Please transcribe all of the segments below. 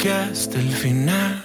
que hasta el final.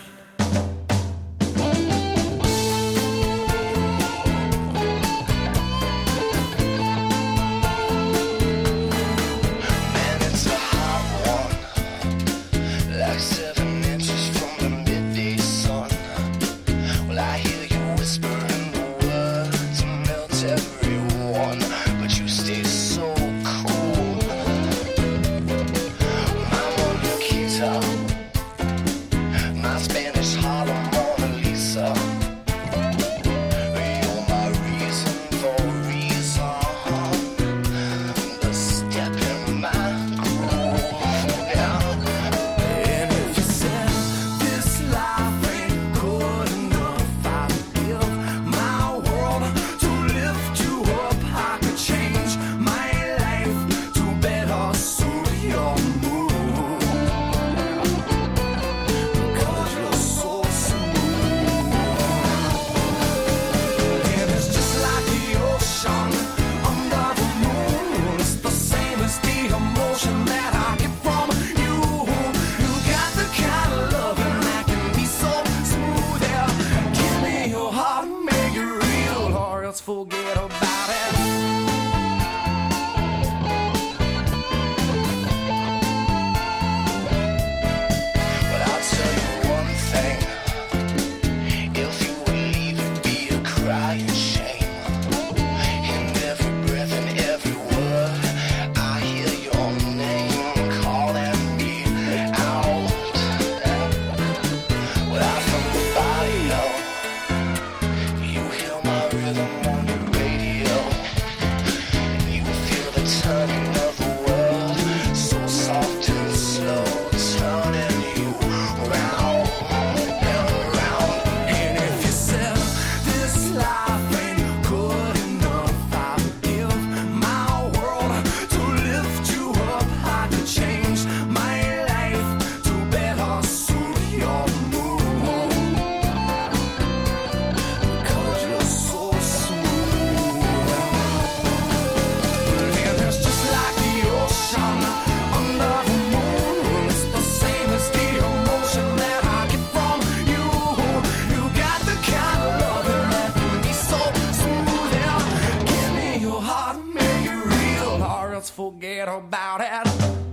Forget about it.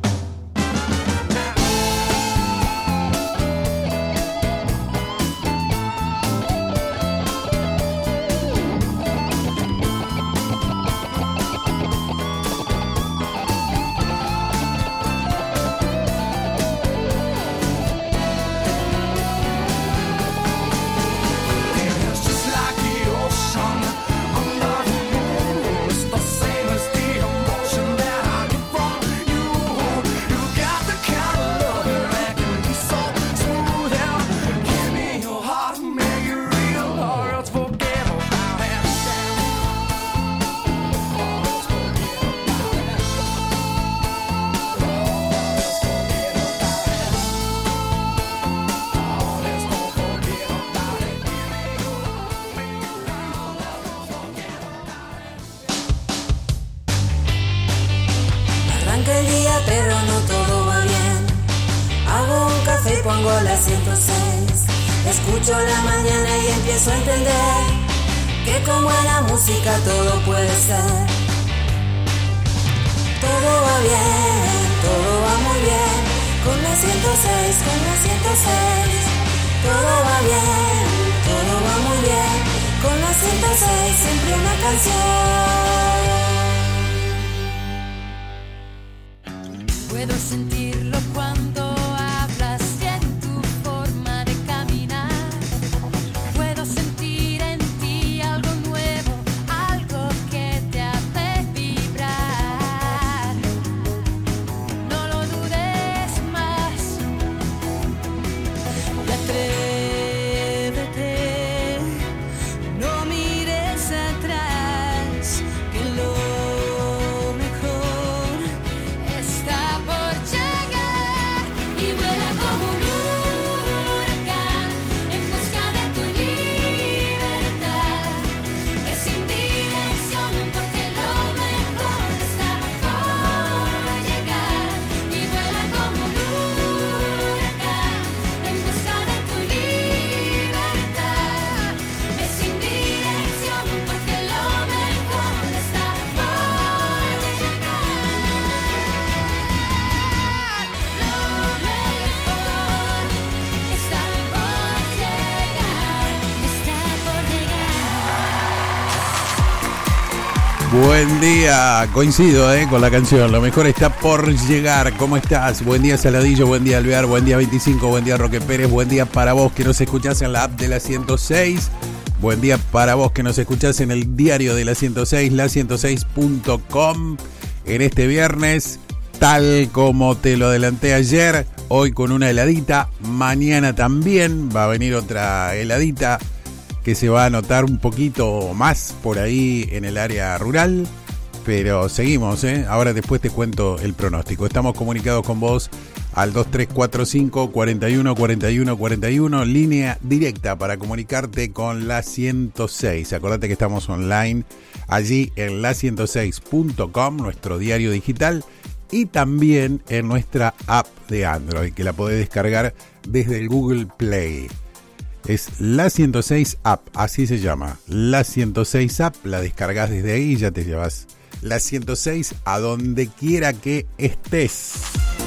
Pongo la 106, escucho la mañana y empiezo a entender que con buena música todo puede ser. Todo va bien, todo va muy bien, con la 106, con la 106. Todo va bien, todo va muy bien, con la 106, siempre una canción. Puedo sentirlo cuando Buen día, coincido con la canción, lo mejor está por llegar. ¿Cómo estás? Buen día Saladillo, buen día Alvear, buen día 25, buen día Roque Pérez, buen día para vos que nos escuchás en la app de la 106. Buen día para vos que nos escuchás en el diario de la 106, la106.com. En este viernes, tal como te lo adelanté ayer, hoy con una heladita, mañana también va a venir otra heladita que se va a notar un poquito más por ahí en el área rural, pero seguimos, Ahora después te cuento el pronóstico. Estamos comunicados con vos al 2345 41 41 41, línea directa para comunicarte con la 106. Acordate que estamos online allí en la106.com, nuestro diario digital, y también en nuestra app de Android, que la podés descargar desde el Google Play. Es la 106 App, así se llama. La 106 App, la descargas desde ahí y ya te llevas la 106 a donde quiera que estés.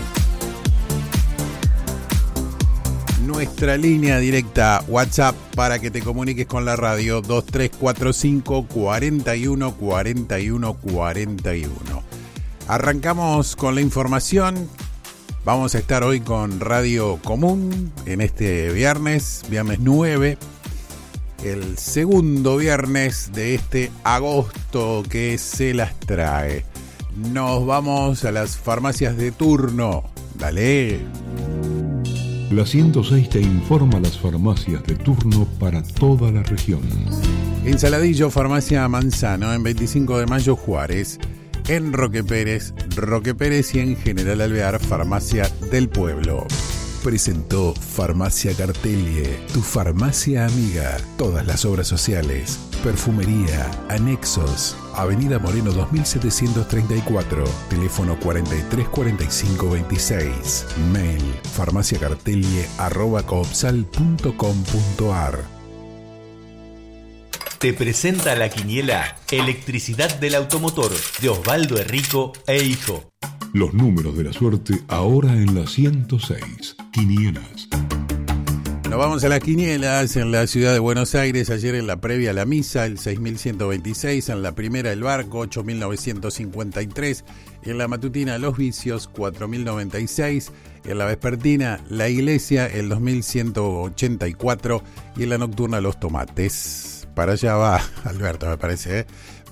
Nuestra línea directa WhatsApp para que te comuniques con la radio, 2345 41 41 41. Arrancamos con la información. Vamos a estar hoy con Radio Común en este viernes 9, el segundo viernes de este agosto que se las trae. Nos vamos a las farmacias de turno. Dale. La 106 te informa las farmacias de turno para toda la región. En Saladillo, Farmacia Manzano, en 25 de Mayo, Juárez. En Roque Pérez y en General Alvear, Farmacia del Pueblo. Presentó Farmacia Cartelie, tu farmacia amiga. Todas las obras sociales, perfumería, anexos. Avenida Moreno 2734, teléfono 434526. Mail farmaciacartelie@coopsal.com.ar. Te presenta la quiniela Electricidad del Automotor de Osvaldo Herrico e Hijo. Los números de la suerte ahora en la 106. Quinielas. Nos vamos a las quinielas en la ciudad de Buenos Aires. Ayer en la previa la misa, el 6126. En la primera el barco, 8953. En la matutina los vicios, 4096. En la vespertina la iglesia, el 2184. Y en la nocturna los tomates. Para allá va Alberto, me parece,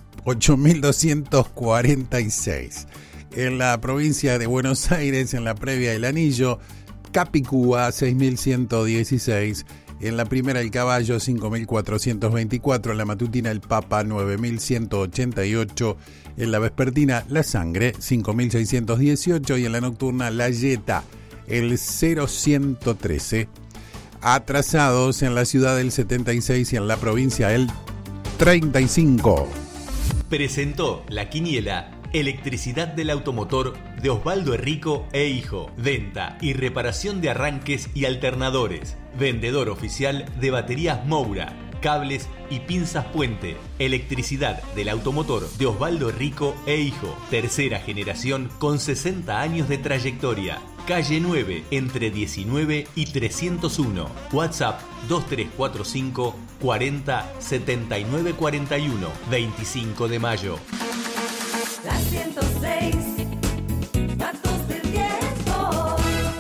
8246. En la provincia de Buenos Aires, en la previa el Anillo, Capicúa, 6116. En la primera el Caballo, 5424. En la matutina el Papa, 9188. En la vespertina la Sangre, 5618. Y en la nocturna la Yeta, el 0113. Atrasados en la ciudad del 76 y en la provincia el 35. Presentó la quiniela Electricidad del Automotor de Osvaldo Herrico e Hijo. Venta y reparación de arranques y alternadores. Vendedor oficial de baterías Moura, cables y pinzas Puente. Electricidad del Automotor de Osvaldo Herrico e Hijo. Tercera generación con 60 años de trayectoria. Calle 9, entre 19 y 301. WhatsApp 2345 40 79 41. 25 de mayo. La 106, datos del tiempo.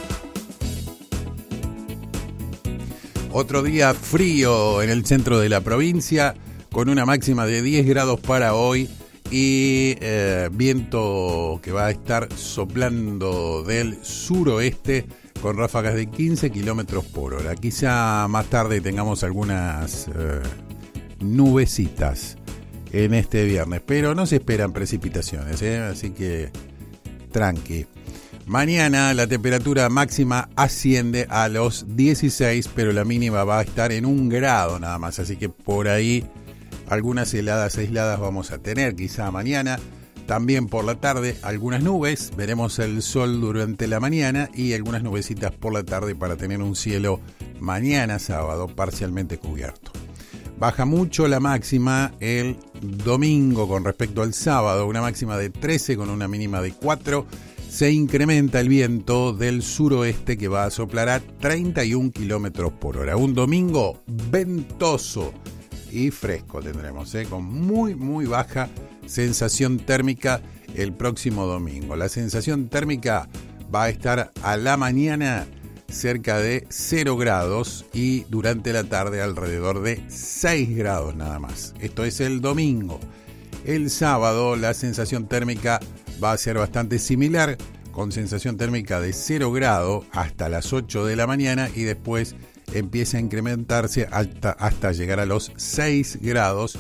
Otro día frío en el centro de la provincia, con una máxima de 10 grados para hoy. Y viento que va a estar soplando del suroeste con ráfagas de 15 kilómetros por hora. Quizá más tarde tengamos algunas nubecitas en este viernes, pero no se esperan precipitaciones, así que tranqui. Mañana la temperatura máxima asciende a los 16, pero la mínima va a estar en 1 grado nada más, así que por ahí algunas heladas aisladas vamos a tener quizá mañana. También por la tarde algunas nubes, veremos el sol durante la mañana y algunas nubecitas por la tarde para tener un cielo mañana sábado parcialmente cubierto. Baja mucho la máxima el domingo con respecto al sábado, una máxima de 13 con una mínima de 4. Se incrementa el viento del suroeste que va a soplar a 31 kilómetros por hora. Un domingo ventoso y fresco tendremos, con muy, muy baja sensación térmica el próximo domingo. La sensación térmica va a estar a la mañana cerca de 0 grados y durante la tarde alrededor de 6 grados nada más. Esto es el domingo. El sábado la sensación térmica va a ser bastante similar, con sensación térmica de 0 grados hasta las 8 de la mañana y después empieza a incrementarse hasta llegar a los 6 grados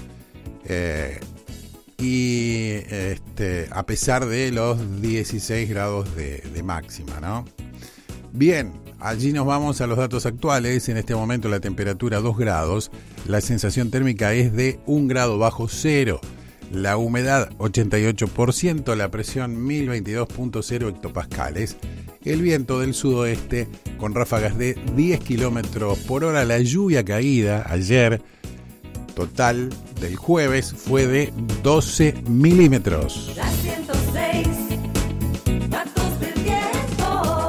a pesar de los 16 grados de máxima, ¿no? Bien, allí nos vamos a los datos actuales. En este momento la temperatura 2 grados, la sensación térmica es de 1 grado bajo cero, la humedad 88%, la presión 1022.0 hectopascales, el viento del sudoeste con ráfagas de 10 kilómetros por hora. La lluvia caída ayer, total del jueves, fue de 12 milímetros. La 106, datos del tiempo.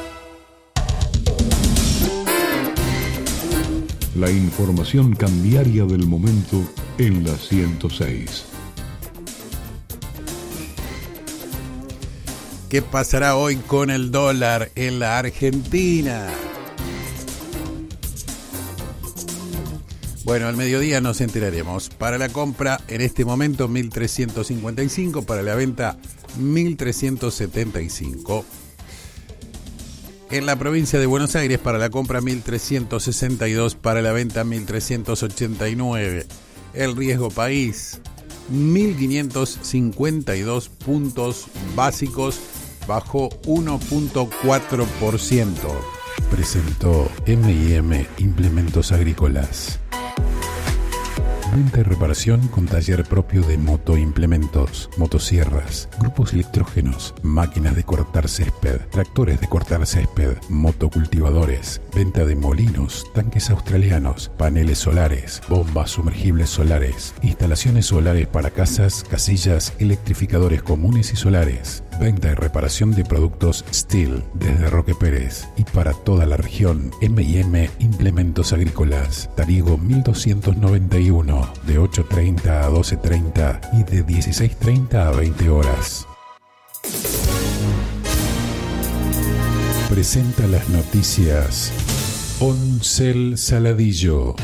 La información cambiaria del momento en la 106. ¿Qué pasará hoy con el dólar en la Argentina? Bueno, al mediodía nos enteraremos. Para la compra, en este momento, 1.355. Para la venta, 1.375. En la provincia de Buenos Aires, para la compra, 1.362. Para la venta, 1.389. El riesgo país, 1.552 puntos básicos, bajó 1.4%. Presentó M&M Implementos Agrícolas. Venta y reparación con taller propio de motoimplementos, motosierras, grupos electrógenos, máquinas de cortar césped, tractores de cortar césped, motocultivadores, venta de molinos, tanques australianos, paneles solares, bombas sumergibles solares, instalaciones solares para casas, casillas, electrificadores comunes y solares, venta y reparación de productos Steel desde Roque Pérez y para toda la región. M&M Implementos Agrícolas, Tarigo 1291, de 8:30 a 12:30 y de 16:30 a 20 horas. Presenta las noticias Oncel Saladillo.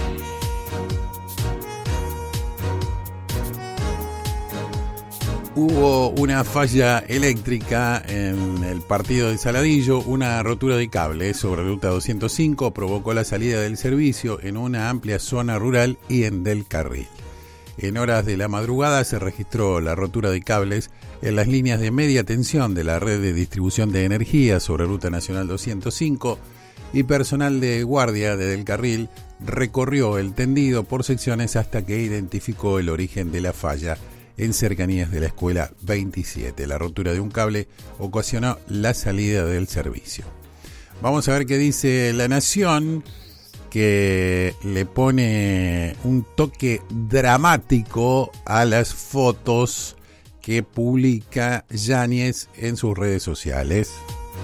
Hubo una falla eléctrica en el partido de Saladillo, una rotura de cable sobre ruta 205 provocó la salida del servicio en una amplia zona rural y en Del Carril. En horas de la madrugada se registró la rotura de cables en las líneas de media tensión de la red de distribución de energía sobre ruta nacional 205 y personal de guardia de Del Carril recorrió el tendido por secciones hasta que identificó el origen de la falla en cercanías de la escuela 27. La rotura de un cable ocasionó la salida del servicio. Vamos a ver qué dice La Nación, que le pone un toque dramático a las fotos que publica Yáñez en sus redes sociales.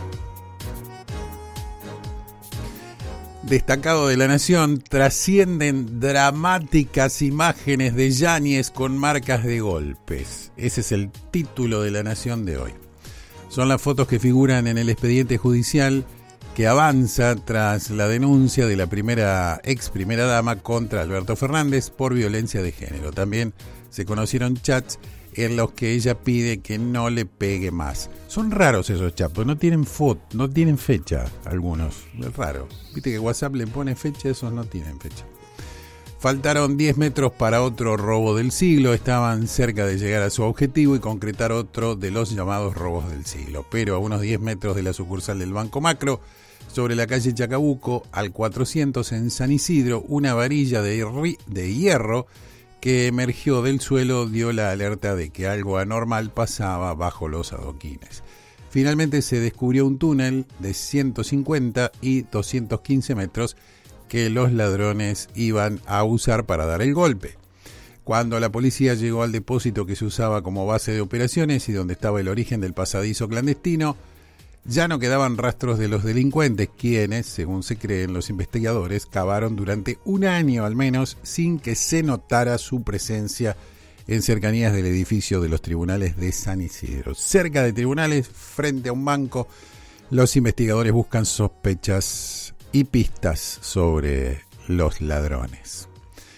Destacado de La Nación, trascienden dramáticas imágenes de Yáñez con marcas de golpes. Ese es el título de La Nación de hoy. Son las fotos que figuran en el expediente judicial que avanza tras la denuncia de la ex primera dama contra Alberto Fernández por violencia de género. También se conocieron chats en los que ella pide que no le pegue más. Son raros esos chats, no tienen no tienen fecha algunos. Es raro. Viste que WhatsApp le pone fecha, esos no tienen fecha. Faltaron 10 metros para otro robo del siglo. Estaban cerca de llegar a su objetivo y concretar otro de los llamados robos del siglo. Pero a unos 10 metros de la sucursal del Banco Macro, sobre la calle Chacabuco, al 400 en San Isidro, una varilla de hierro que emergió del suelo dio la alerta de que algo anormal pasaba bajo los adoquines. Finalmente se descubrió un túnel de 150 y 215 metros que los ladrones iban a usar para dar el golpe. Cuando la policía llegó al depósito que se usaba como base de operaciones y donde estaba el origen del pasadizo clandestino, Ya no quedaban rastros de los delincuentes, quienes, según se creen los investigadores, cavaron durante un año al menos sin que se notara su presencia en cercanías del edificio de los tribunales de San Isidro. Cerca de tribunales, frente a un banco, los investigadores buscan sospechas y pistas sobre los ladrones.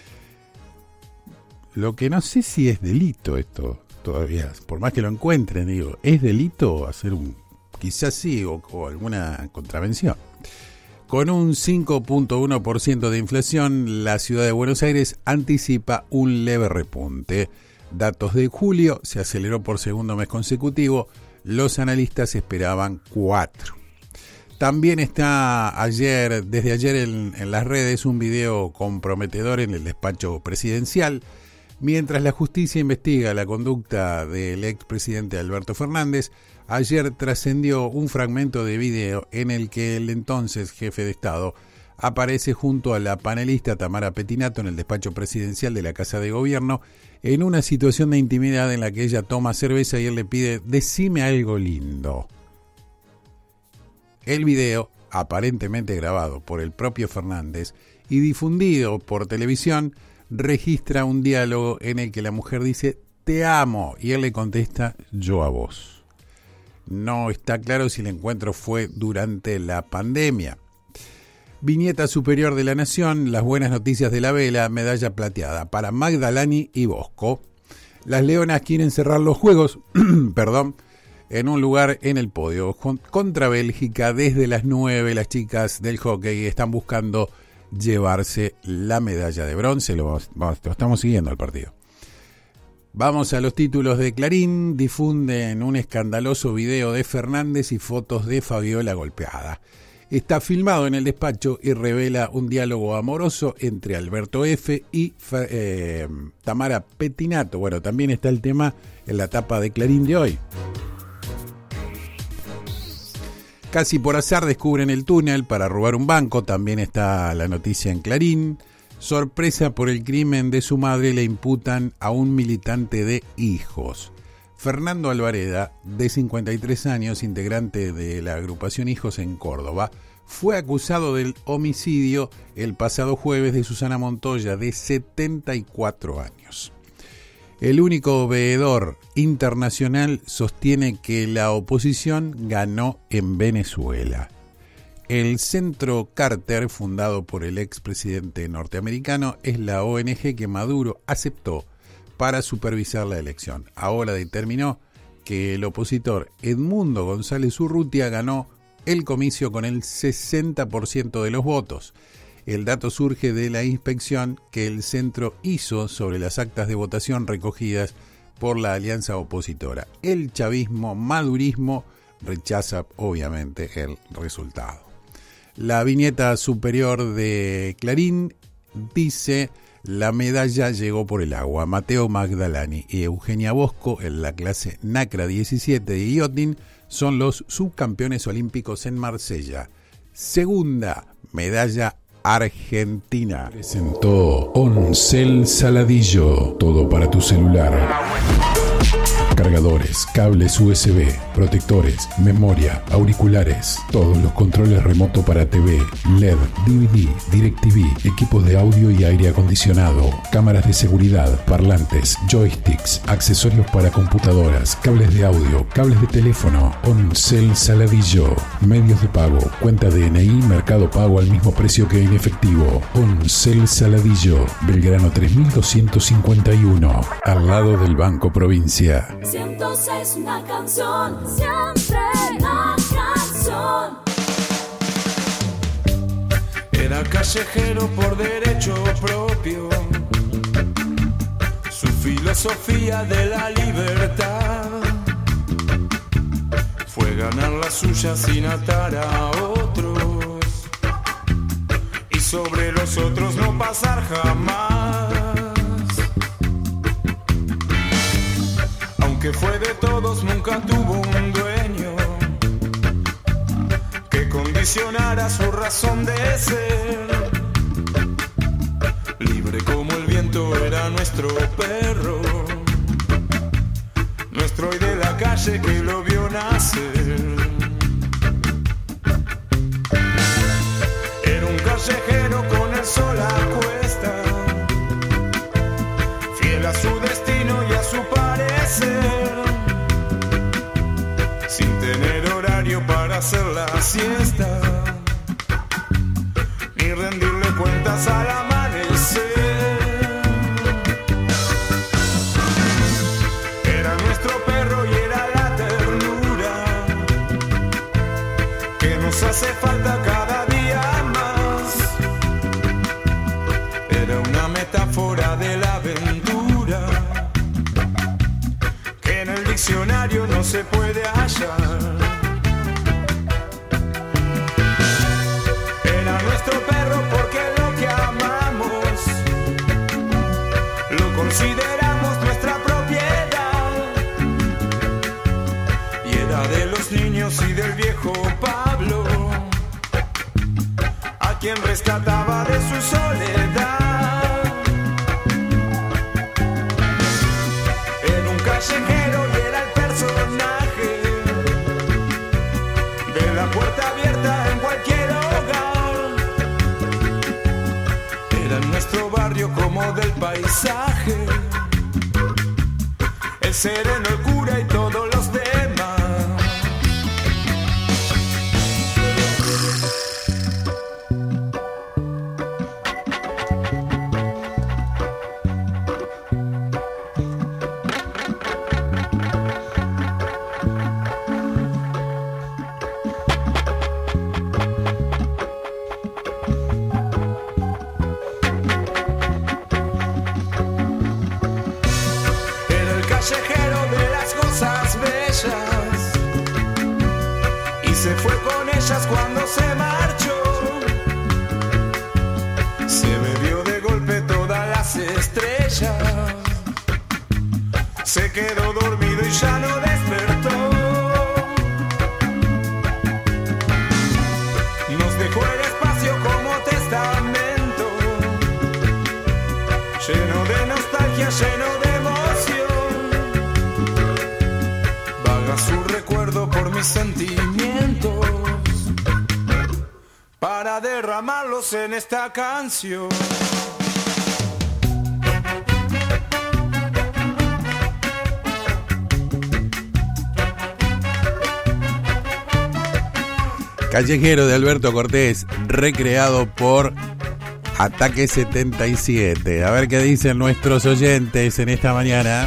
Lo que no sé si es delito esto todavía, por más que lo encuentren, digo, ¿es delito hacer un... quizás sí, o alguna contravención? Con un 5.1% de inflación, la ciudad de Buenos Aires anticipa un leve repunte. Datos de julio, se aceleró por segundo mes consecutivo, los analistas esperaban 4. También está desde ayer en las redes un video comprometedor en el despacho presidencial. Mientras la justicia investiga la conducta del expresidente Alberto Fernández, ayer trascendió un fragmento de video en el que el entonces jefe de Estado aparece junto a la panelista Tamara Pettinato en el despacho presidencial de la Casa de Gobierno en una situación de intimidad en la que ella toma cerveza y él le pide: decime algo lindo. El video, aparentemente grabado por el propio Fernández y difundido por televisión, registra un diálogo en el que la mujer dice te amo y él le contesta yo a vos. No está claro si el encuentro fue durante la pandemia. Viñeta superior de La Nación, las buenas noticias de la vela, medalla plateada para Magdalani y Bosco. Las leonas quieren cerrar los juegos en un lugar en el podio. Contra Bélgica, desde las 9, las chicas del hockey están buscando llevarse la medalla de bronce. Lo estamos siguiendo al partido. Vamos a los títulos de Clarín. Difunden un escandaloso video de Fernández y fotos de Fabiola golpeada. Está filmado en el despacho y revela un diálogo amoroso entre Alberto F. y Tamara Pettinato. Bueno, también está el tema en la tapa de Clarín de hoy. Casi por azar descubren el túnel para robar un banco. También está la noticia en Clarín. Sorpresa por el crimen de su madre le imputan a un militante de Hijos. Fernando Alvareda, de 53 años, integrante de la agrupación Hijos en Córdoba, fue acusado del homicidio el pasado jueves de Susana Montoya, de 74 años. El único veedor internacional sostiene que la oposición ganó en Venezuela. El Centro Carter, fundado por el expresidente norteamericano, es la ONG que Maduro aceptó para supervisar la elección. Ahora determinó que el opositor Edmundo González Urrutia ganó el comicio con el 60% de los votos. El dato surge de la inspección que el centro hizo sobre las actas de votación recogidas por la alianza opositora. El chavismo-madurismo rechaza obviamente el resultado. La viñeta superior de Clarín dice: la medalla llegó por el agua. Mateo Magdalani y Eugenia Bosco, en la clase NACRA 17 de yachting, son los subcampeones olímpicos en Marsella. Segunda medalla argentina. Presentó Oncel Saladillo. Todo para tu celular. Cargadores, cables USB, protectores, memoria, auriculares, todos los controles remoto para TV, LED, DVD, DirecTV, equipos de audio y aire acondicionado, cámaras de seguridad, parlantes, joysticks, accesorios para computadoras, cables de audio, cables de teléfono. Oncel Saladillo. Medios de pago, cuenta DNI, Mercado Pago al mismo precio que en efectivo. Oncel Saladillo, Belgrano 3251, al lado del Banco Provincia. 106, una canción, siempre una canción. Era callejero por derecho propio, su filosofía de la libertad fue ganar la suya sin atar a otros y sobre los otros no pasar jamás. Que fue de todos, nunca tuvo un dueño que condicionara su razón de ser. Libre como el viento era nuestro perro, nuestro hoy de la calle que lo vio nacer. ni rendirle cuentas al amanecer. Era nuestro perro y era la ternura que nos hace falta cada día más. Era una metáfora de la aventura que en el diccionario no se puede hallar. Era nuestro perro porque lo que amamos lo consideramos nuestra propiedad. Y era de los niños y del viejo Pablo, a quien rescataba de su soledad. Era un callejero y era el personaje de la puerta abierta en cualquier hogar. Era en nuestro barrio como del paisaje, el sereno, el cura y todos los demás. Callejero de las cosas bellas y se fue con ellas cuando se marchó. Se bebió de golpe todas las estrellas, se quedó dormido y ya no despertó. Nos dejó el espacio como testamento, lleno de nostalgia, lleno de su recuerdo por mis sentimientos, para derramarlos en esta canción. Callejero de Alberto Cortés, recreado por Ataque 77. A ver qué dicen nuestros oyentes en esta mañana.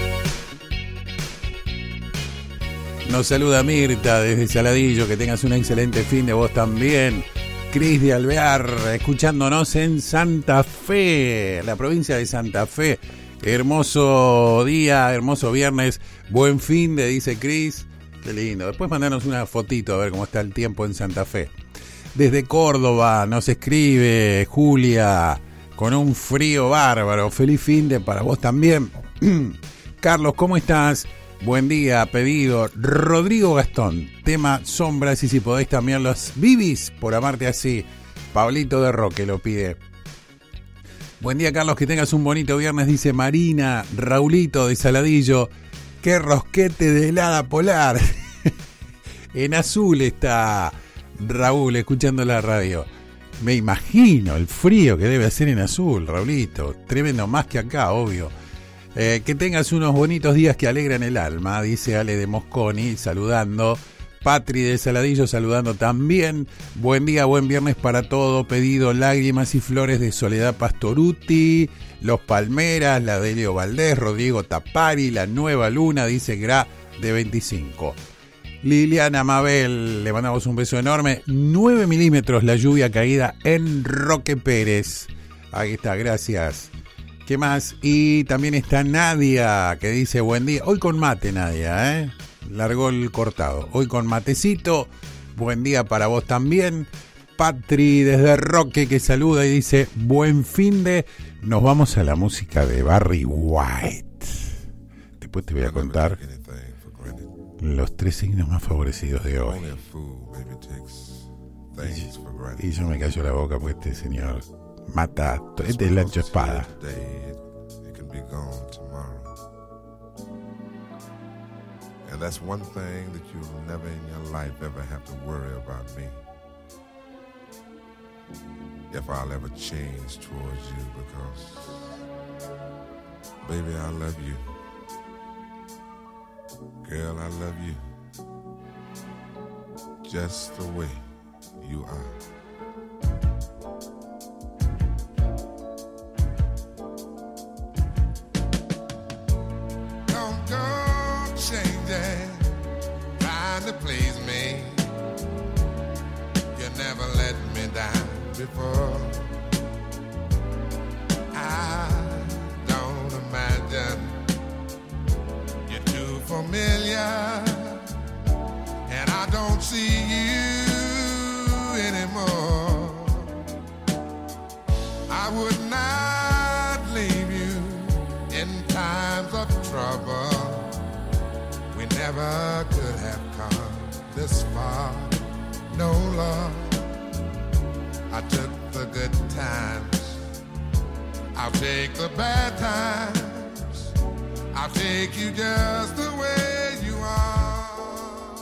Nos saluda Mirta desde Saladillo, que tengas un excelente fin de vos también. Cris de Alvear, escuchándonos en Santa Fe, la provincia de Santa Fe. Hermoso día, hermoso viernes, buen fin de, dice Cris. Qué lindo. Después mandanos una fotito a ver cómo está el tiempo en Santa Fe. Desde Córdoba nos escribe Julia, con un frío bárbaro. Feliz fin de para vos también. Carlos, ¿cómo estás? Buen día, pedido Rodrigo Gastón, tema Sombras, y si podéis también los Bibis, por amarte así. Pablito de Roque lo pide. Buen día, Carlos, que tengas un bonito viernes, dice Marina. Raulito de Saladillo, qué rosquete de helada polar. En azul está Raúl escuchando la radio. Me imagino el frío que debe hacer en azul, Raulito. Tremendo, más que acá, obvio. Que tengas unos bonitos días que alegran el alma, dice Ale de Mosconi, saludando. Patri de Saladillo saludando también. Buen día, buen viernes para todo. Pedido Lágrimas y Flores de Soledad Pastoruti, Los Palmeras, la de Leo Valdés, Rodrigo Tapari, La Nueva Luna, dice Gra de 25. Liliana Mabel, le mandamos un beso enorme. 9 milímetros la lluvia caída en Roque Pérez. Ahí está, gracias. ¿Qué más? Y también está Nadia, que dice buen día. Hoy con mate, Nadia, largó el cortado. Hoy con matecito. Buen día para vos también. Patri desde Roque, que saluda y dice buen fin de. Nos vamos a la música de Barry White. Después te voy a contar los 3 signos más favorecidos de hoy. Y yo me callo la boca porque este señor mata. Este es el ancho espada. And that's one thing that you'll never in your life ever have to worry about me. If I'll ever change towards you, because baby, I love you. Girl, I love you just the way you are. before. I don't imagine you're too familiar, and I don't see you anymore. I would not leave you in times of trouble. We never could have come this far. No, Lord, I took the good times, I'll take the bad times, I'll take you just the way you are.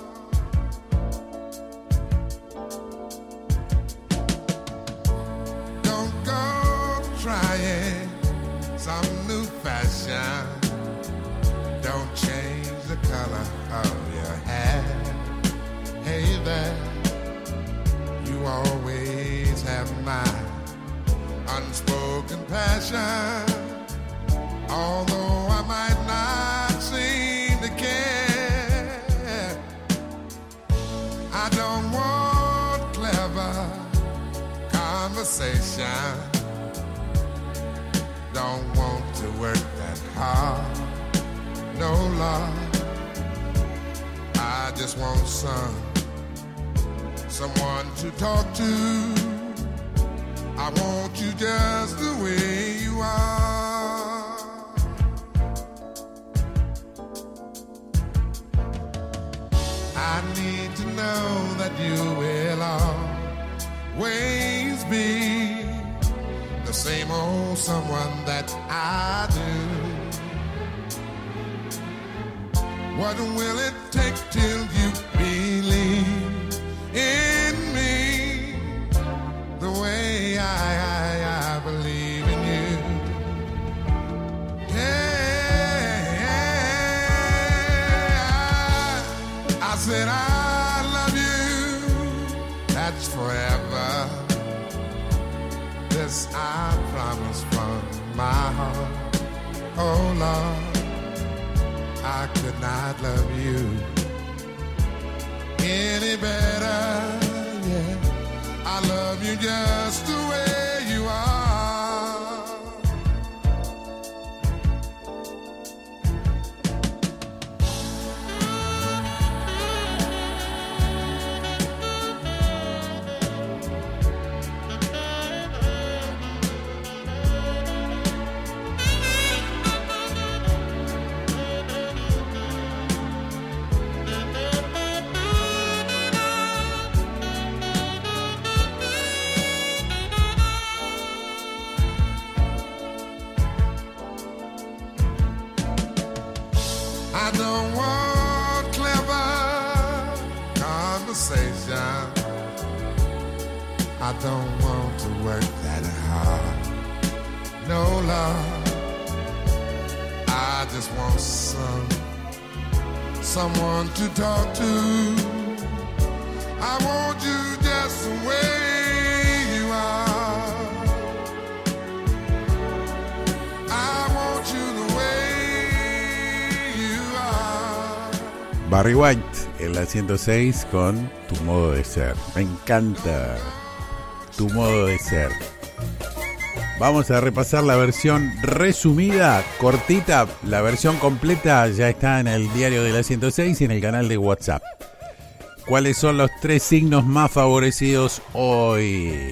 Don't go trying some new fashion, don't change the color of your hair. Hey there, you always have my unspoken passion. Although I might not seem to care, I don't want clever conversation, don't want to work that hard. No, Lord, I just want someone to talk to. I want you just the way you are. I need to know that you will always be the same old someone that I do. What will it take till you believe in me the way I believe in you? Yeah, I said I love you, that's forever. This I promise from my heart. Oh Lord, I could not love you any better, yeah. I love you just the way you are. I don't want clever conversation, I don't want to work that hard. No, Lord, I just want someone to talk to. I want you just the way you are. I want you the way you are. Barry White en la 106 con Tu modo de ser. Me encanta Tu modo de ser. Vamos a repasar la versión resumida, cortita. La versión completa ya está en el diario de la 106 y en el canal de WhatsApp. ¿Cuáles son los 3 signos más favorecidos hoy?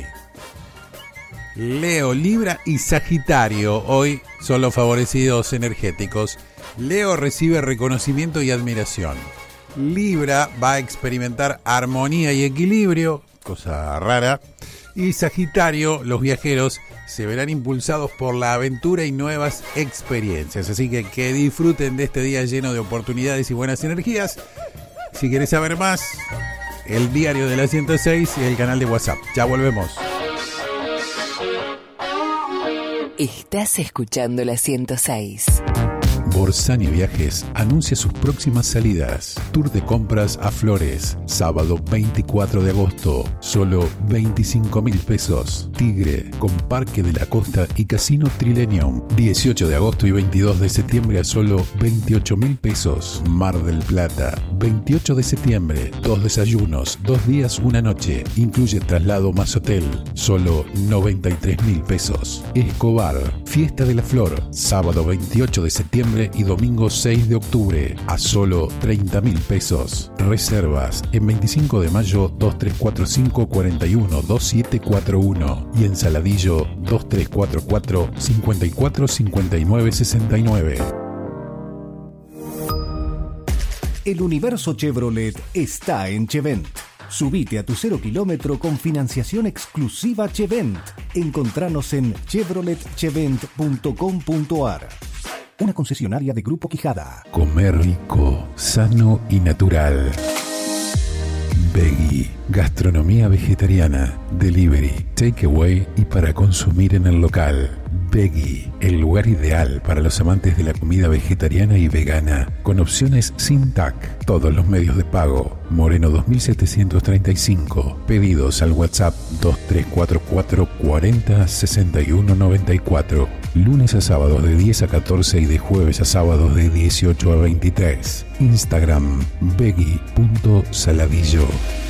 Leo, Libra y Sagitario hoy son los favorecidos energéticos. Leo recibe reconocimiento y admiración. Libra va a experimentar armonía y equilibrio, cosa rara. Y Sagitario, los viajeros, se verán impulsados por la aventura y nuevas experiencias. Así que disfruten de este día lleno de oportunidades y buenas energías. Si querés saber más, el diario de la 106 y el canal de WhatsApp. Ya volvemos. Estás escuchando la 106. Borsani Viajes anuncia sus próximas salidas. Tour de compras a Flores, sábado 24 de agosto, solo 25.000 pesos. Tigre, con Parque de la Costa y Casino Trilenium, 18 de agosto y 22 de septiembre a solo 28.000 pesos. Mar del Plata, 28 de septiembre, 2 desayunos, 2 días, 1 noche, incluye traslado más hotel, solo 93.000 pesos. Escobar, Fiesta de la Flor, sábado 28 de septiembre y domingo 6 de octubre, a solo 30.000 pesos. Reservas en 25 de mayo 2345 41 2741 y en Saladillo 2344 54 59 69. El universo Chevrolet está en Chevent. Subite a tu 0 kilómetro con financiación exclusiva Chevent. Encontranos en chevroletchevent.com.ar. Una concesionaria de Grupo Quijada. Comer rico, sano y natural. Veggie, gastronomía vegetariana, delivery, takeaway y para consumir en el local. Veggie, el lugar ideal para los amantes de la comida vegetariana y vegana, con opciones sin TAC. Todos los medios de pago. Moreno 2735. Pedidos al WhatsApp 2344 40 61 94. Lunes a sábados de 10 a 14 y de jueves a sábados de 18 a 23. Instagram veggie.saladillo.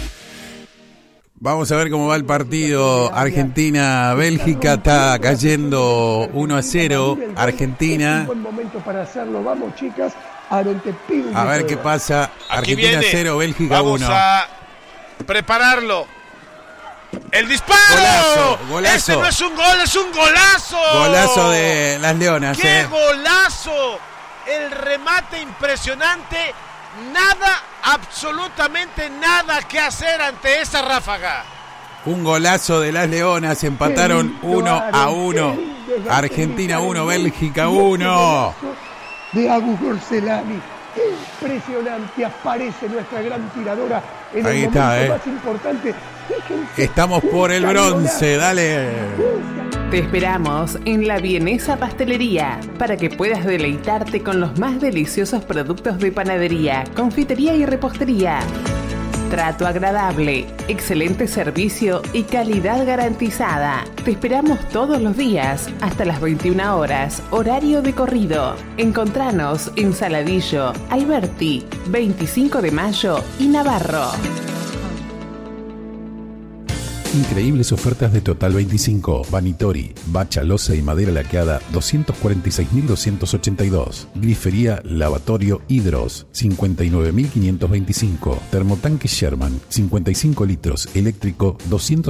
Vamos a ver cómo va el partido. Argentina-Bélgica está cayendo 1-0. Argentina. Un buen momento para hacerlo. Vamos, chicas. A ver qué pasa. Argentina 0, Bélgica 1. Vamos a prepararlo. ¡El disparo! Golazo, golazo. Este no es un gol, es un golazo. Golazo de las Leonas. ¡Qué golazo! El remate impresionante. Nada, absolutamente nada que hacer ante esa ráfaga. Un golazo de las Leonas. Empataron 1-1. Argentina 1, Bélgica 1. De Agus Gorcelani. Impresionante. Aparece nuestra gran tiradora en ahí el está, momento más importante. Estamos por el bronce, dale. Te esperamos en La Vienesa Pastelería para que puedas deleitarte con los más deliciosos productos de panadería, confitería y repostería. Trato agradable, excelente servicio y calidad garantizada. Te esperamos todos los días hasta las 21 horas, horario de corrido. Encontranos en Saladillo, Alberti, 25 de mayo y Navarro. Increíbles ofertas de Total 25. Vanitori, bacha, loza y madera laqueada 246.282. Grifería, lavatorio, Hidros 59.525. Termotanque Sherman 55 litros eléctrico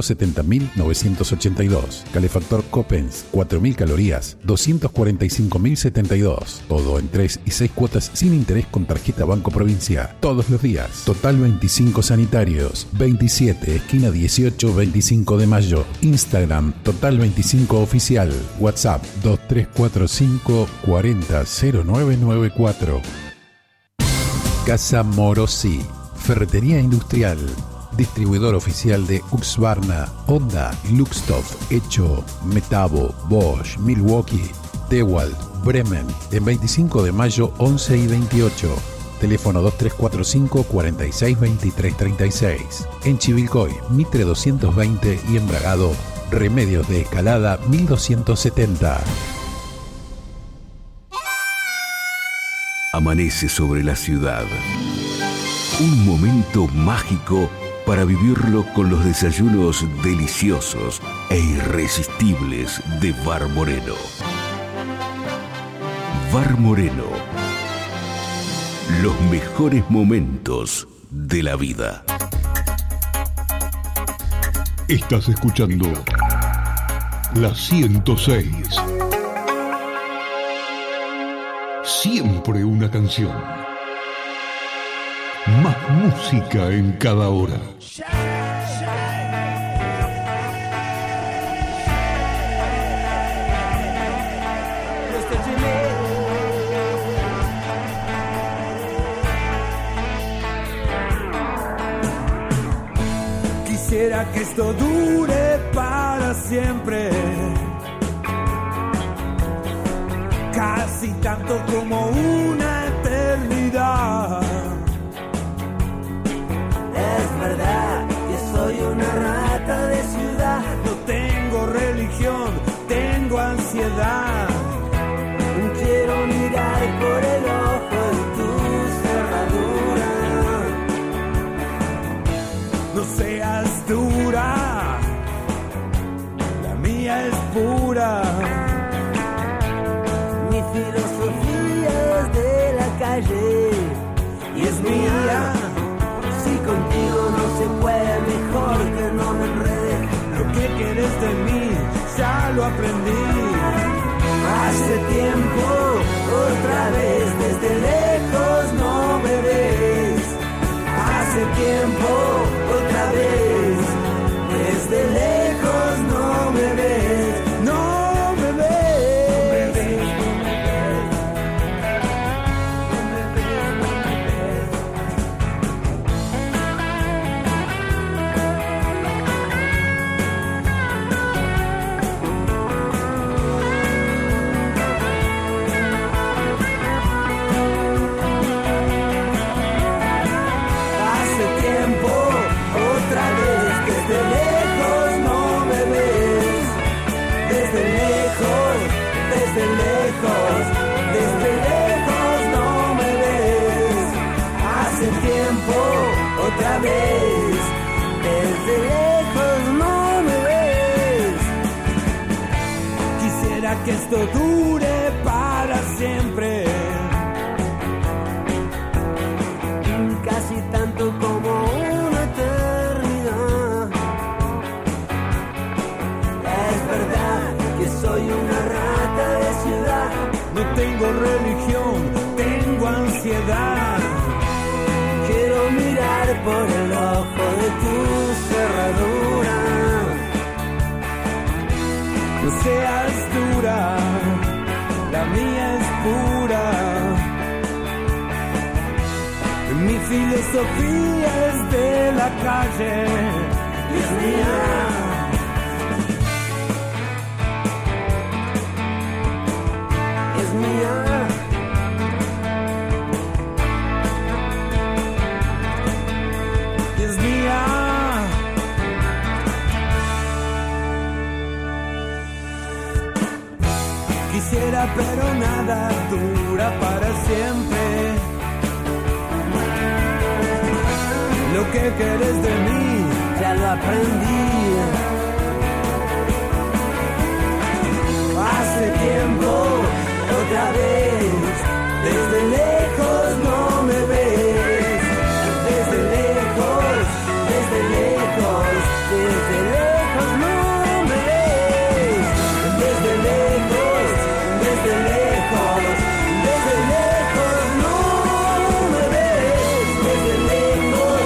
270.982. Calefactor Coppens 4.000 calorías 245.072. Todo en 3 y 6 cuotas sin interés con tarjeta Banco Provincia. Todos los días. Total 25 Sanitarios 27 esquina 18 25 de mayo. Instagram Total 25 Oficial. WhatsApp 2345 40 0994. Casa Morosi, ferretería industrial, distribuidor oficial de Husqvarna, Honda, Luxtoft, Echo, Metabo, Bosch, Milwaukee, DeWalt, Bremen, en 25 de mayo 11 y 28. Teléfono 2345 46 23 36. En Chivilcoy, Mitre 220 y en Bragado, Remedios de Escalada 1270. Amanece sobre la ciudad. Un momento mágico para vivirlo con los desayunos deliciosos e irresistibles de Bar Moreno. Bar Moreno. Los mejores momentos de la vida. Estás escuchando la 106. Siempre una canción. Más música en cada hora. Quisiera que esto dure para siempre. Casi casi tanto como una eternidad. Es verdad que soy una rata de ciudad. No tengo religión, tengo ansiedad. Quiero mirar por el ojo de tu cerradura. No seas dura, la mía es pura. Mi filosofía es de la calle y es mía. Si contigo no se puede, mejor que no me enrede. Lo que quieres de mí, ya lo aprendí. Hace tiempo, otra vez, desde lejos no me ves. Hace tiempo, otra vez, desde lejos no me ves. No me ves. Otra vez, desde lejos no me ves. Quisiera que esto dure para siempre, casi tanto como una eternidad. Es verdad que soy una rata de ciudad. No tengo religión, tengo ansiedad. Quiero mirar por el ojo de tu cerradura. No seas dura, la mía es pura. Mi filosofía es de la calle y es mía. Es mía. Quisiera, pero nada dura para siempre. Lo que querés de mí, ya lo aprendí. Hace tiempo, otra vez, desde lejos no me ves. Desde lejos, desde lejos, desde lejos no me ves. Desde lejos, desde lejos, desde lejos no me ves. Desde lejos,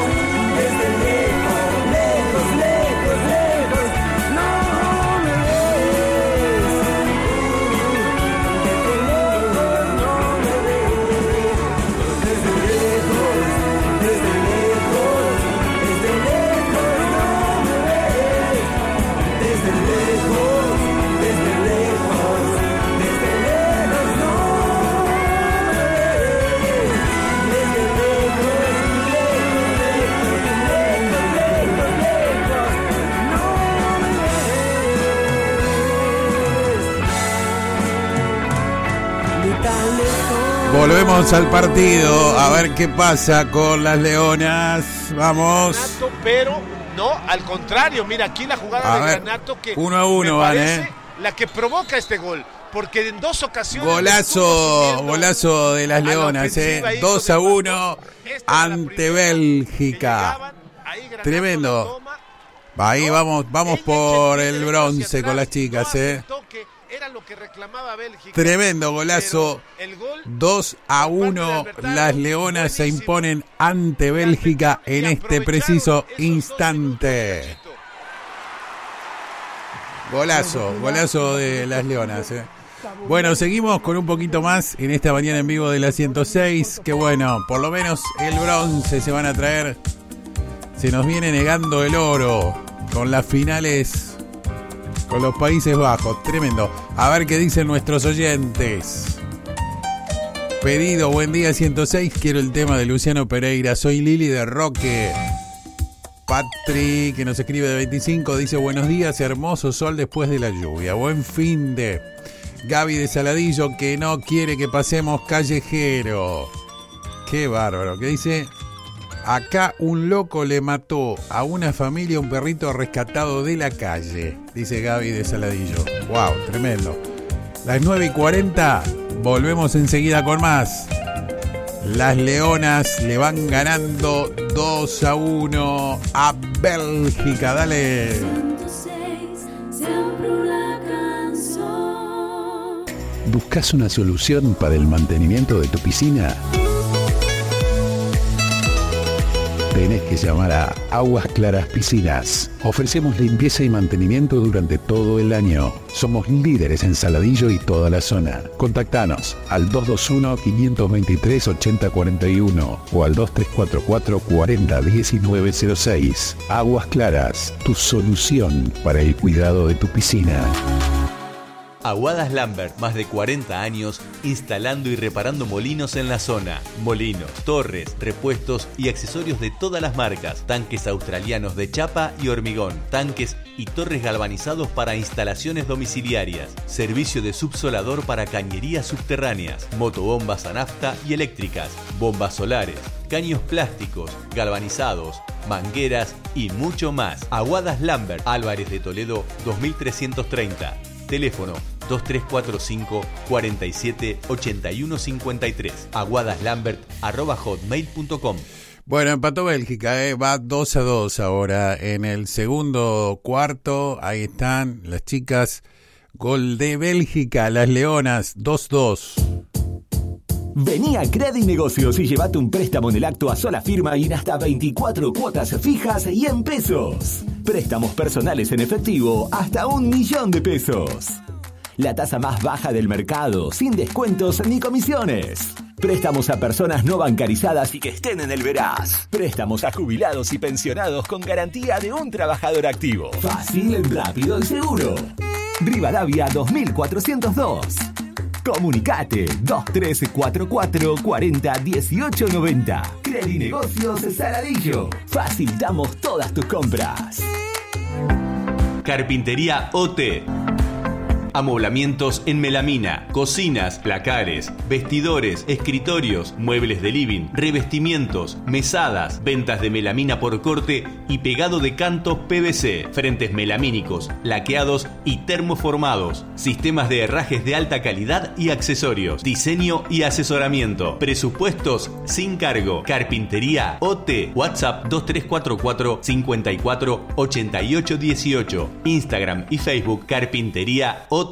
lejos, lejos, lejos, no me ves. Desde lejos no me ves. Desde lejos, desde lejos, desde lejos no me ves. Desde lejos, desde lejos, desde lejos no me ves. Desde lejos, Volvemos al partido, a ver qué pasa con las Leonas. Vamos. Granato, pero no, al contrario, mira aquí la jugada de Granato que 1-1 van, la que provoca este gol, porque en dos ocasiones golazo de las Leonas, 2-1 ante Bélgica. Tremendo. Ahí vamos por el bronce con las chicas, Era lo que reclamaba Bélgica. Tremendo golazo. 2-1. Las Leonas se imponen ante Bélgica en este preciso instante. Golazo de las Leonas. Bueno, seguimos con un poquito más en esta mañana en vivo de la 106. Que bueno, por lo menos el bronce se van a traer. Se nos viene negando el oro con las finales con los Países Bajos. Tremendo. A ver qué dicen nuestros oyentes. Pedido, buen día 106, quiero el tema de Luciano Pereira. Soy Lili de Roque. Patri, que nos escribe de 25, dice buenos días, hermoso sol después de la lluvia. Buen fin de... Gaby de Saladillo, que no quiere que pasemos callejero. Qué bárbaro, que dice... Acá un loco le mató a una familia un perrito rescatado de la calle, dice Gaby de Saladillo. Wow, tremendo. Las 9:40, volvemos enseguida con más. Las Leonas le van ganando 2-1 a Bélgica. Dale. ¿Buscas una solución para el mantenimiento de tu piscina? Tenés que llamar a Aguas Claras Piscinas. Ofrecemos limpieza y mantenimiento durante todo el año. Somos líderes en Saladillo y toda la zona. Contactanos al 221-523-8041 o al 2344-401906. Aguas Claras, tu solución para el cuidado de tu piscina. Aguadas Lambert, más de 40 años instalando y reparando molinos en la zona. Molinos, torres, repuestos y accesorios de todas las marcas. Tanques australianos de chapa y hormigón. Tanques y torres galvanizados para instalaciones domiciliarias. Servicio de subsolador para cañerías subterráneas. Motobombas a nafta y eléctricas. Bombas solares. Caños plásticos, galvanizados, mangueras y mucho más. Aguadas Lambert, Álvarez de Toledo 2330. Teléfono 2345 47 81 53. aguadaslambert@hotmail.com. Bueno, empató Bélgica, va 2-2 ahora en el segundo cuarto. Ahí están las chicas. Gol de Bélgica, las Leonas, 2-2. Vení a Credi Negocios y llévate un préstamo en el acto a sola firma y en hasta 24 cuotas fijas y en pesos. Préstamos personales en efectivo hasta 1.000.000 de pesos. La tasa más baja del mercado, sin descuentos ni comisiones. Préstamos a personas no bancarizadas y que estén en el veraz. Préstamos a jubilados y pensionados con garantía de un trabajador activo. Fácil, rápido y seguro. Rivadavia 2402. Comunicate 2344 40 18 90. Credi Negocios Saladillo. Facilitamos todas tus compras. Carpintería OT. Amoblamientos en melamina, cocinas, placares, vestidores, escritorios, muebles de living, revestimientos, mesadas, ventas de melamina por corte y pegado de cantos PVC, frentes melamínicos, laqueados y termoformados, sistemas de herrajes de alta calidad y accesorios, diseño y asesoramiento, presupuestos sin cargo. Carpintería OT, WhatsApp 2344 54 88 18, Instagram y Facebook Carpintería OT.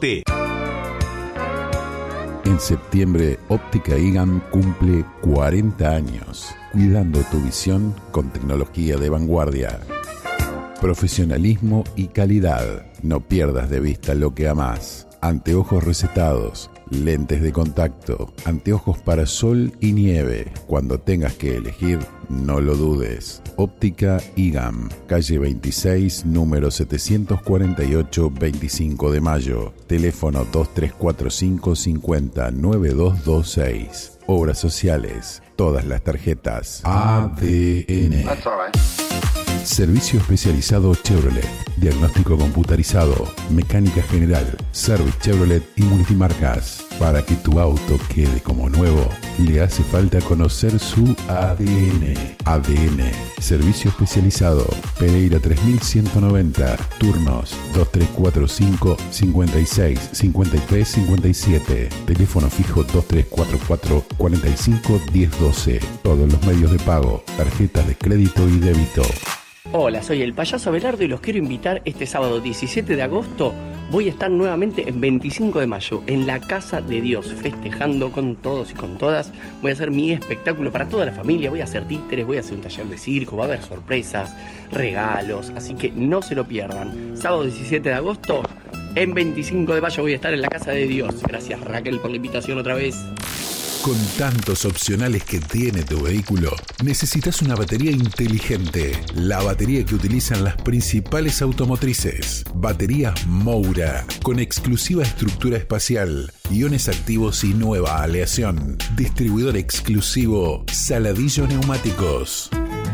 En septiembre, Óptica IGAM cumple 40 años, cuidando tu visión con tecnología de vanguardia. Profesionalismo y calidad. No pierdas de vista lo que amás. Anteojos recetados, lentes de contacto, anteojos para sol y nieve. Cuando tengas que elegir, no lo dudes. Óptica IGAM, calle 26, número 748, 25 de mayo. Teléfono 2345 50 9226. Obras sociales, todas las tarjetas. ADN. Servicio especializado Chevrolet. Diagnóstico computarizado, mecánica general, service Chevrolet y multimarcas. Para que tu auto quede como nuevo, le hace falta conocer su ADN. ADN. Servicio especializado. Pereira 3190. Turnos 2345 56 53 57. Teléfono fijo 2344 45 1012. Todos los medios de pago, tarjetas de crédito y débito. Hola, soy el Payaso Abelardo y los quiero invitar este sábado 17 de agosto. Voy a estar nuevamente en 25 de mayo en la Casa de Dios, festejando con todos y con todas. Voy a hacer mi espectáculo para toda la familia, voy a hacer títeres, voy a hacer un taller de circo, va a haber sorpresas, regalos, así que no se lo pierdan. Sábado 17 de agosto, en 25 de mayo voy a estar en la Casa de Dios. Gracias Raquel por la invitación otra vez. Con tantos opcionales que tiene tu vehículo, necesitas una batería inteligente. La batería que utilizan las principales automotrices. Baterías Moura, con exclusiva estructura espacial, iones activos y nueva aleación. Distribuidor exclusivo Saladillo Neumáticos.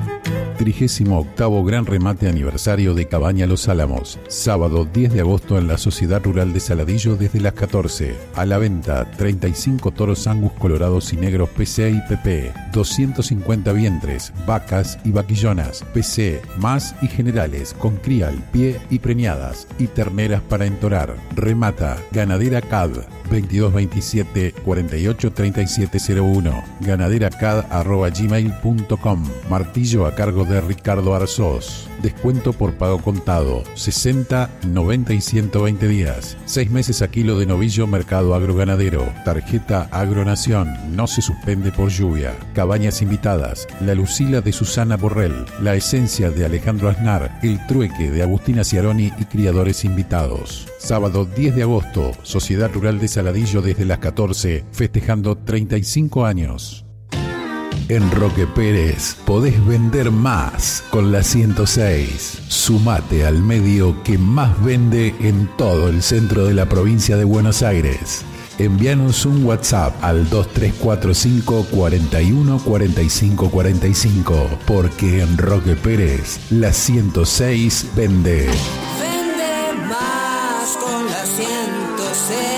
38º Gran Remate Aniversario de Cabaña Los Álamos. Sábado 10 de agosto en la Sociedad Rural de Saladillo desde las 14. A la venta 35 toros Angus colorados y negros PC y PP, 250 vientres, vacas y vaquillonas, PC, más y generales con cría al pie y preñadas, y terneras para entorar. Remata Ganadera CAD 2227 48 3701, ganaderacad@gmail.com. Martillo a cargo de Ricardo Arzós. Descuento por pago contado 60, 90 y 120 días. 6 meses a kilo de novillo Mercado Agroganadero. Tarjeta Agronación. No se suspende por lluvia. Cabañas invitadas: La Lucila de Susana Borrell, La Esencia de Alejandro Aznar, El Trueque de Agustina Ciaroni y criadores invitados. Sábado 10 de agosto, Sociedad Rural de Saladillo desde las 14, festejando 35 años. En Roque Pérez podés vender más con la 106. Sumate al medio que más vende en todo el centro de la provincia de Buenos Aires. Envíanos un WhatsApp al 2345 41 45 45, porque en Roque Pérez la 106 vende. Vende más con la 106.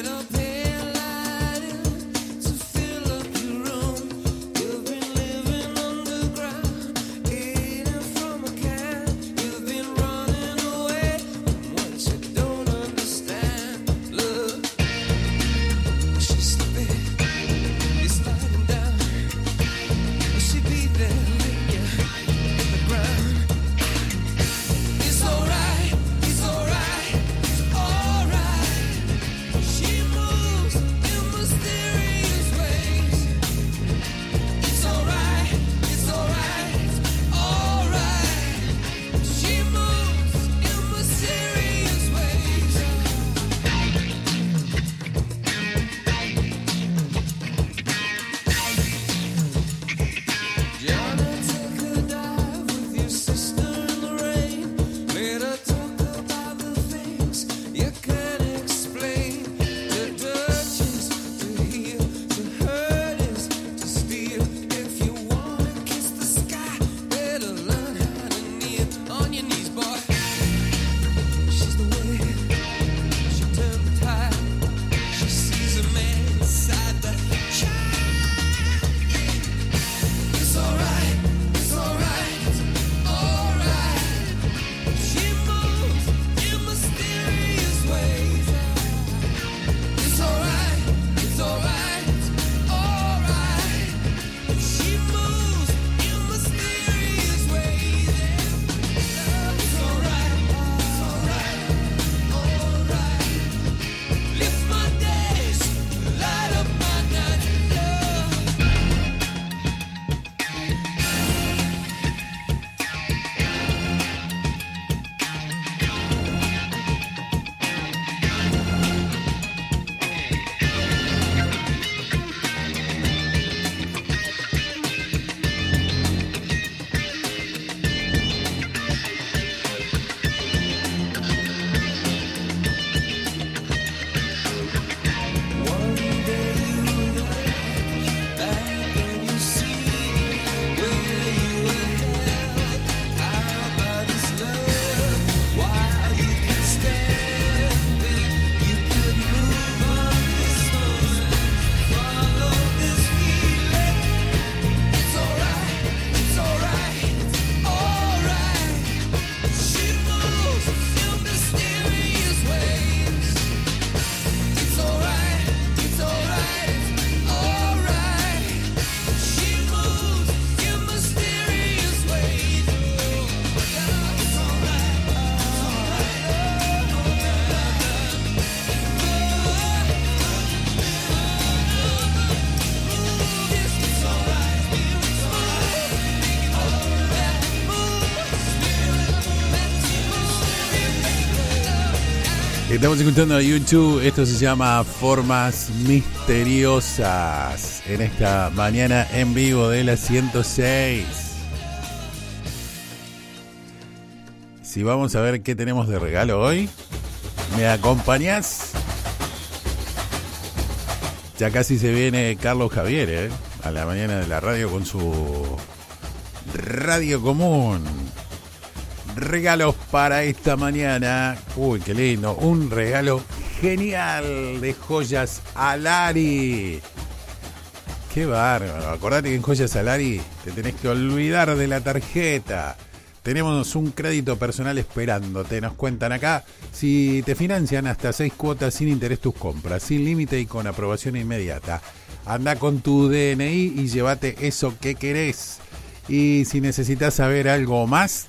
Living Estamos escuchando a YouTube. Esto se llama Formas Misteriosas en esta mañana en vivo de la 106. Si vamos a ver qué tenemos de regalo hoy, ¿me acompañás? Ya casi se viene Carlos Javier, a la mañana de la radio con su Radio Común. Regalos para esta mañana. Uy, qué lindo. Un regalo genial de Joyas Alari. Qué bárbaro. Acordate que en Joyas Alari te tenés que olvidar de la tarjeta. Tenemos un crédito personal esperándote. Nos cuentan acá. Si te financian hasta 6 cuotas sin interés tus compras, sin límite y con aprobación inmediata. Anda con tu DNI y llévate eso que querés. Y si necesitas saber algo más,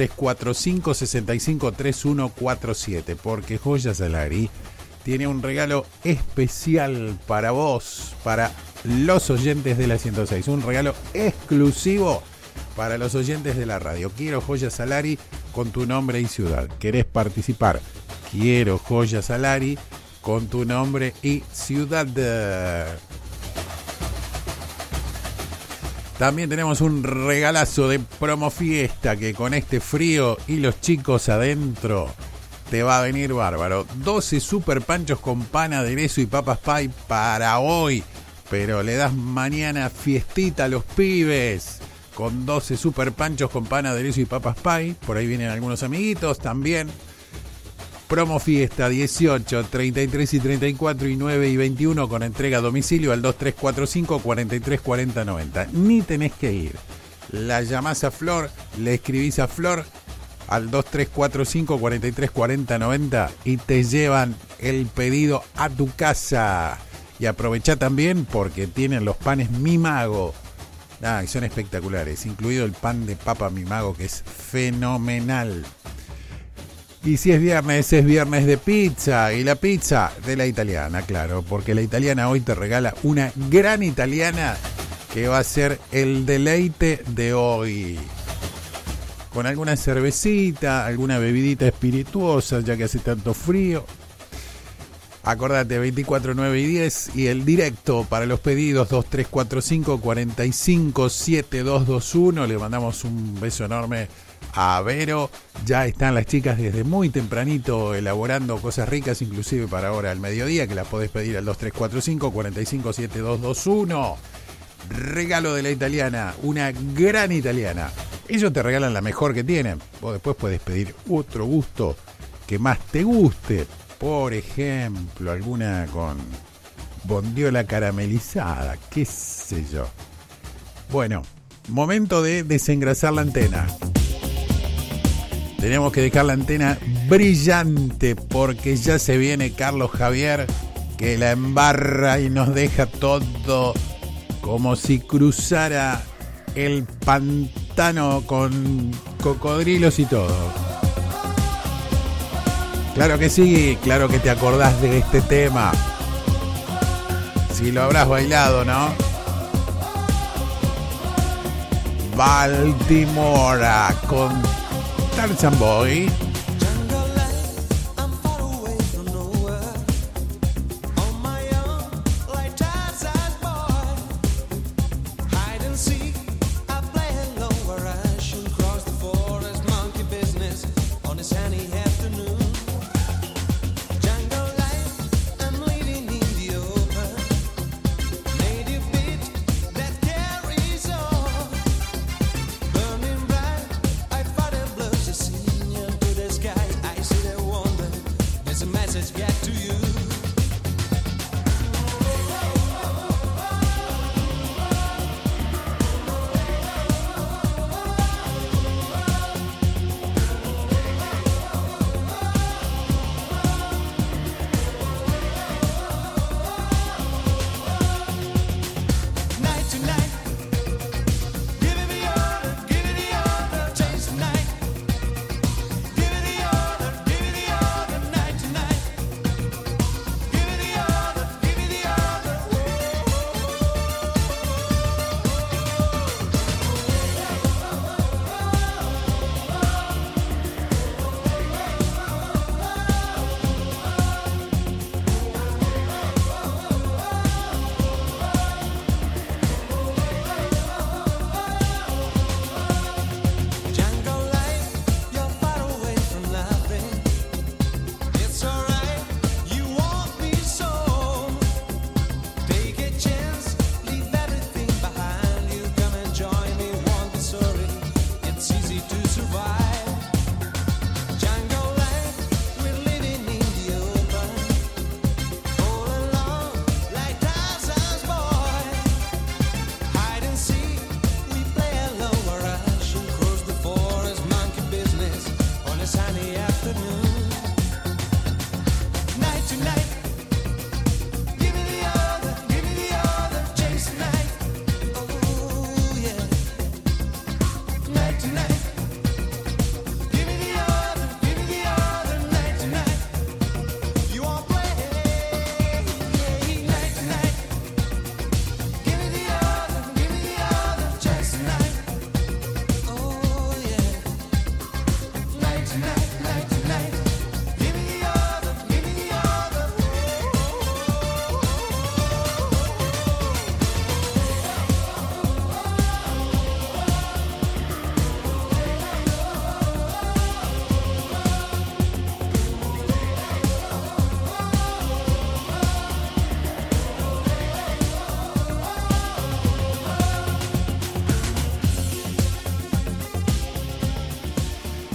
2345-653147, porque Joyas Alari tiene un regalo especial para vos, para los oyentes de la 106. Un regalo exclusivo para los oyentes de la radio. Quiero Joyas Alari con tu nombre y ciudad. ¿Querés participar? Quiero Joyas Alari con tu nombre y ciudad. También tenemos un regalazo de Promo Fiesta que con este frío y los chicos adentro te va a venir bárbaro. 12 super panchos con pan, aderezo y papas pie para hoy. Pero le das mañana fiestita a los pibes con 12 super panchos con pan, aderezo y papas pie. Por ahí vienen algunos amiguitos también. Promo Fiesta 18, 33 y 34 y 9 y 21 con entrega a domicilio al 2345 43 40 90. Ni tenés que ir. La llamás a Flor, le escribís a Flor al 2345 43 40 90 y te llevan el pedido a tu casa. Y aprovechá también porque tienen los panes Mi Mago. Y son espectaculares, incluido el pan de papa Mi Mago, que es fenomenal. Y si es viernes de pizza. Y la pizza de La Italiana, claro. Porque La Italiana hoy te regala una gran italiana que va a ser el deleite de hoy. Con alguna cervecita, alguna bebidita espirituosa, ya que hace tanto frío. Acordate, 24, 9 y 10. Y el directo para los pedidos 2345 45 7221. Le mandamos un beso enorme a Vero. Ya están las chicas desde muy tempranito elaborando cosas ricas, inclusive para ahora al mediodía, que las podés pedir al 2345 45 7221. Regalo de La Italiana, una gran italiana. Ellos te regalan la mejor que tienen. Vos después podés pedir otro gusto que más te guste. Por ejemplo, alguna con bondiola caramelizada, qué sé yo. Bueno, momento de desengrasar la antena. Tenemos que dejar la antena brillante porque ya se viene Carlos Javier, que la embarra y nos deja todo como si cruzara el pantano con cocodrilos y todo. Claro que sí, claro que te acordás de este tema. Si lo habrás bailado, ¿no? Baltimora con Tarzan Boy.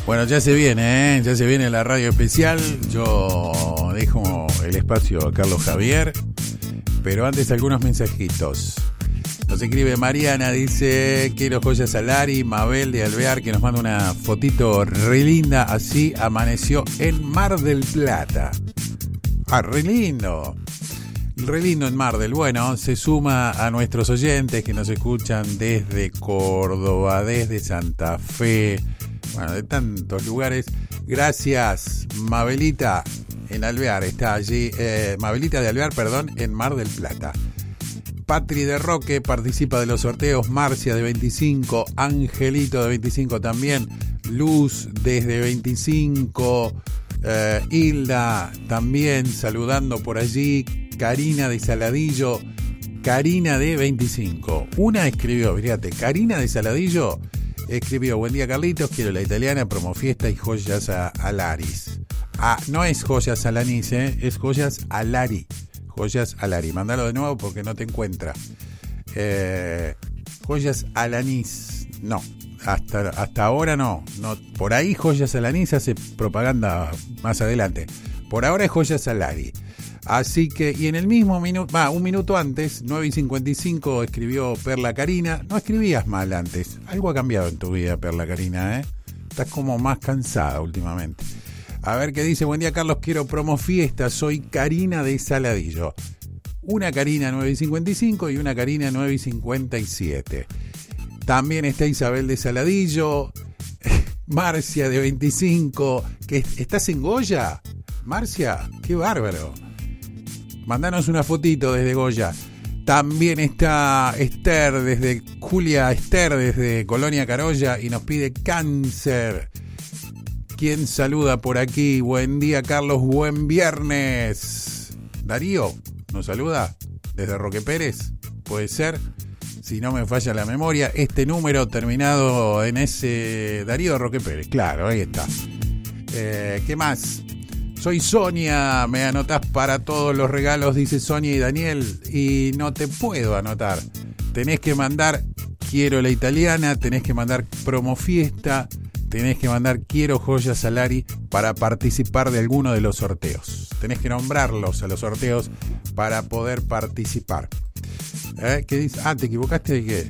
Bueno, ya se viene la radio especial. Yo dejo el espacio a Carlos Javier, pero antes algunos mensajitos. Nos escribe Mariana, dice: quiero joyas Alari. Mabel de Alvear, que nos manda una fotito re linda. Así amaneció en Mar del Plata. Ah, re lindo en Mar del. Bueno, se suma a nuestros oyentes que nos escuchan desde Córdoba, desde Santa Fe, bueno, de tantos lugares. Gracias, Mabelita en Alvear, está allí, Mabelita de Alvear, perdón, en Mar del Plata. Patri de Roque participa de los sorteos. Marcia de 25, Angelito de 25 también, Luz desde 25, Hilda también saludando por allí, Karina de Saladillo, Karina de 25. Una escribió, fíjate, Karina de Saladillo escribió: buen día Carlitos, quiero la italiana, promofiesta y joyas Alaris. Ah, no es joyas Alanis, es joyas Alari. Joyas Alari, mándalo de nuevo porque no te encuentra. Joyas Alanis, no, hasta ahora no. Por ahí Joyas Alanis hace propaganda más adelante. Por ahora es Joyas Alari. Así que, y en el mismo minuto, un minuto antes, 9:55, escribió Perla Karina. No escribías mal antes. Algo ha cambiado en tu vida, Perla Karina, Estás como más cansada últimamente. A ver qué dice: buen día Carlos, quiero promo fiesta, soy Karina de Saladillo. Una Karina 9:55 y una Karina 9:57. También está Isabel de Saladillo, Marcia de 25, que ¿estás en Goya? Marcia, qué bárbaro. Mandanos una fotito desde Goya. También está Julia Esther desde Colonia Carolla y nos pide Cáncer. ¿Quién saluda por aquí? Buen día Carlos, buen viernes. Darío nos saluda desde Roque Pérez, puede ser, si no me falla la memoria, este número terminado en ese. Darío de Roque Pérez, claro, ahí está. ¿Qué más? Soy Sonia, me anotás para todos los regalos, dice Sonia y Daniel, y no te puedo anotar. Tenés que mandar quiero la italiana, tenés que mandar promo fiesta, tenés que mandar quiero joyas Alari para participar de alguno de los sorteos. Tenés que nombrarlos a los sorteos para poder participar. ¿Qué dice? Ah, ¿te equivocaste de qué?